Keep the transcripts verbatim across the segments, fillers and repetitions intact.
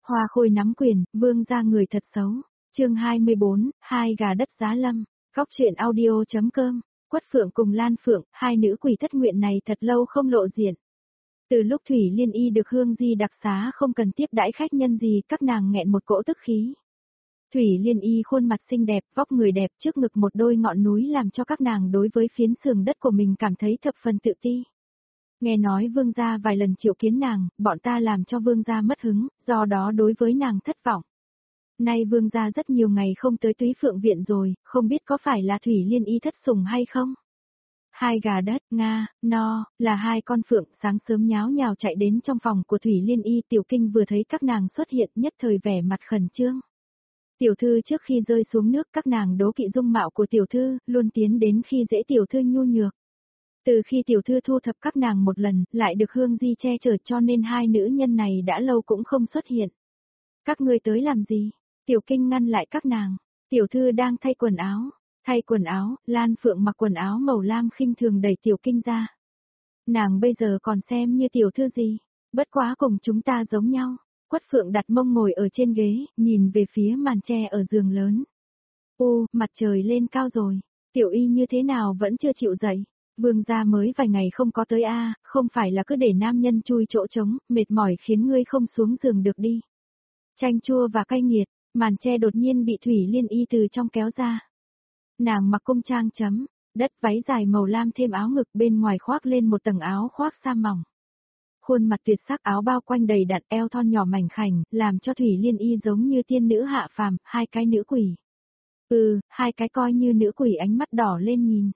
Hoa Khôi nắm quyền, vương gia người thật xấu. Chương hai mươi bốn, hai gà đất giá lâm. Góc truyện audio.com. Quất Phượng cùng Lan Phượng, hai nữ quỷ thất nguyện này thật lâu không lộ diện. Từ lúc Thủy Liên Y được Hương Di đặc xá không cần tiếp đãi khách nhân gì, các nàng nghẹn một cỗ tức khí. Thủy Liên Y khuôn mặt xinh đẹp, vóc người đẹp, trước ngực một đôi ngọn núi làm cho các nàng đối với phiến sườn đất của mình cảm thấy thập phần tự ti. Nghe nói vương gia vài lần triệu kiến nàng, bọn ta làm cho vương gia mất hứng, do đó đối với nàng thất vọng. Nay vương gia rất nhiều ngày không tới Túy Phượng viện rồi, không biết có phải là Thủy Liên Y thất sủng hay không? Hai gà đất, Nga, no, là hai con phượng sáng sớm nháo nhào chạy đến trong phòng của Thủy Liên Y. Tiểu Kinh vừa thấy các nàng xuất hiện nhất thời vẻ mặt khẩn trương. Tiểu thư trước khi rơi xuống nước các nàng đố kỵ dung mạo của tiểu thư, luôn tiến đến khi dễ tiểu thư nhu nhược. Từ khi tiểu thư thu thập các nàng một lần, lại được Hương Di che chở cho nên hai nữ nhân này đã lâu cũng không xuất hiện. Các ngươi tới làm gì? Tiểu Kinh ngăn lại các nàng. Tiểu thư đang thay quần áo. Thay quần áo, Lan Phượng mặc quần áo màu lam khinh thường đẩy Tiểu Kinh ra. Nàng bây giờ còn xem như tiểu thư gì? Bất quá cùng chúng ta giống nhau. Quất Phượng đặt mông ngồi ở trên ghế, nhìn về phía màn tre ở giường lớn. Ô, mặt trời lên cao rồi. Tiểu Y như thế nào vẫn chưa chịu dậy? Vương gia mới vài ngày không có tới a, không phải là cứ để nam nhân chui chỗ trống, mệt mỏi khiến ngươi không xuống giường được đi. Chanh chua và cay nghiệt, màn tre đột nhiên bị Thủy Liên Y từ trong kéo ra. Nàng mặc cung trang chấm, đất váy dài màu lam thêm áo ngực bên ngoài khoác lên một tầng áo khoác sa mỏng. Khuôn mặt tuyệt sắc áo bao quanh đầy đặn eo thon nhỏ mảnh khảnh, làm cho Thủy Liên Y giống như tiên nữ hạ phàm, hai cái nữ quỷ. Ừ, hai cái coi như nữ quỷ ánh mắt đỏ lên nhìn.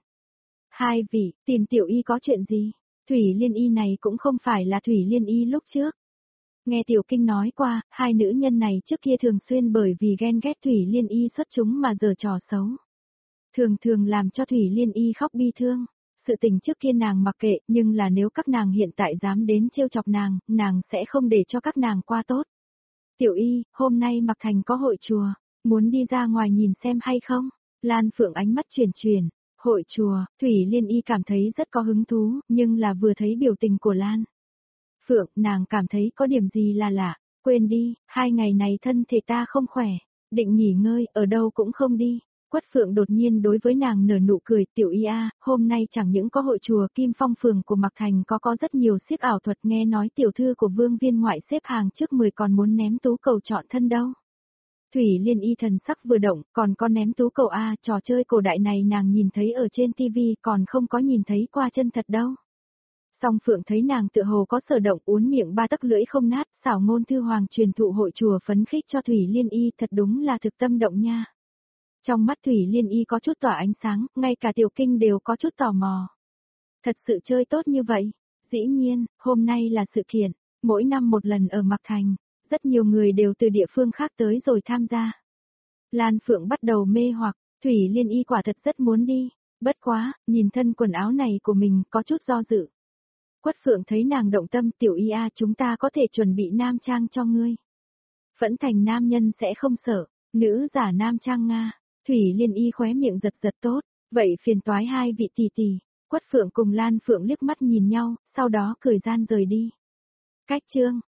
Hai vị, tìm Tiểu Y có chuyện gì? Thủy Liên Y này cũng không phải là Thủy Liên Y lúc trước. Nghe Tiểu Kinh nói qua, hai nữ nhân này trước kia thường xuyên bởi vì ghen ghét Thủy Liên Y xuất chúng mà giở trò xấu. Thường thường làm cho Thủy Liên Y khóc bi thương. Sự tình trước kia nàng mặc kệ, nhưng là nếu các nàng hiện tại dám đến trêu chọc nàng, nàng sẽ không để cho các nàng qua tốt. Tiểu Y, hôm nay Mặc Thành có hội chùa, muốn đi ra ngoài nhìn xem hay không? Lan Phượng ánh mắt chuyển chuyển. Hội chùa, Thủy Liên Y cảm thấy rất có hứng thú, nhưng là vừa thấy biểu tình của Lan Phượng, nàng cảm thấy có điểm gì là lạ. Quên đi, hai ngày này thân thể ta không khỏe, định nghỉ ngơi, ở đâu cũng không đi. Quất Phượng đột nhiên đối với nàng nở nụ cười, Tiểu Y a, hôm nay chẳng những có hội chùa Kim Phong phường của Mạc Thành có có rất nhiều xiếc ảo thuật, nghe nói tiểu thư của Vương Viên ngoại xếp hàng trước mười còn muốn ném tú cầu chọn thân đâu. Thủy Liên Y thần sắc vừa động, còn có ném tú cầu a, trò chơi cổ đại này nàng nhìn thấy ở trên tivi còn không có nhìn thấy qua chân thật đâu. Song Phượng thấy nàng tựa hồ có sở động uốn miệng ba tấc lưỡi không nát, xảo ngôn thư hoàng truyền thụ hội chùa phấn khích cho Thủy Liên Y thật đúng là thực tâm động nha. Trong mắt Thủy Liên Y có chút tỏa ánh sáng, ngay cả Tiểu Kinh đều có chút tò mò. Thật sự chơi tốt như vậy? Dĩ nhiên, hôm nay là sự kiện, mỗi năm một lần ở Mạc Thành, rất nhiều người đều từ địa phương khác tới rồi tham gia. Lan Phượng bắt đầu mê hoặc, Thủy Liên Y quả thật rất muốn đi, bất quá, nhìn thân quần áo này của mình có chút do dự. Quất Phượng thấy nàng động tâm, Tiểu Y a, chúng ta có thể chuẩn bị nam trang cho ngươi. Phẫn thành nam nhân sẽ không sợ, nữ giả nam trang Nga. Thủy Liên Y khóe miệng giật giật tốt, vậy phiền toái hai vị tỷ tỷ. Quất Phượng cùng Lan Phượng liếc mắt nhìn nhau, sau đó cười gian rời đi. Cách chương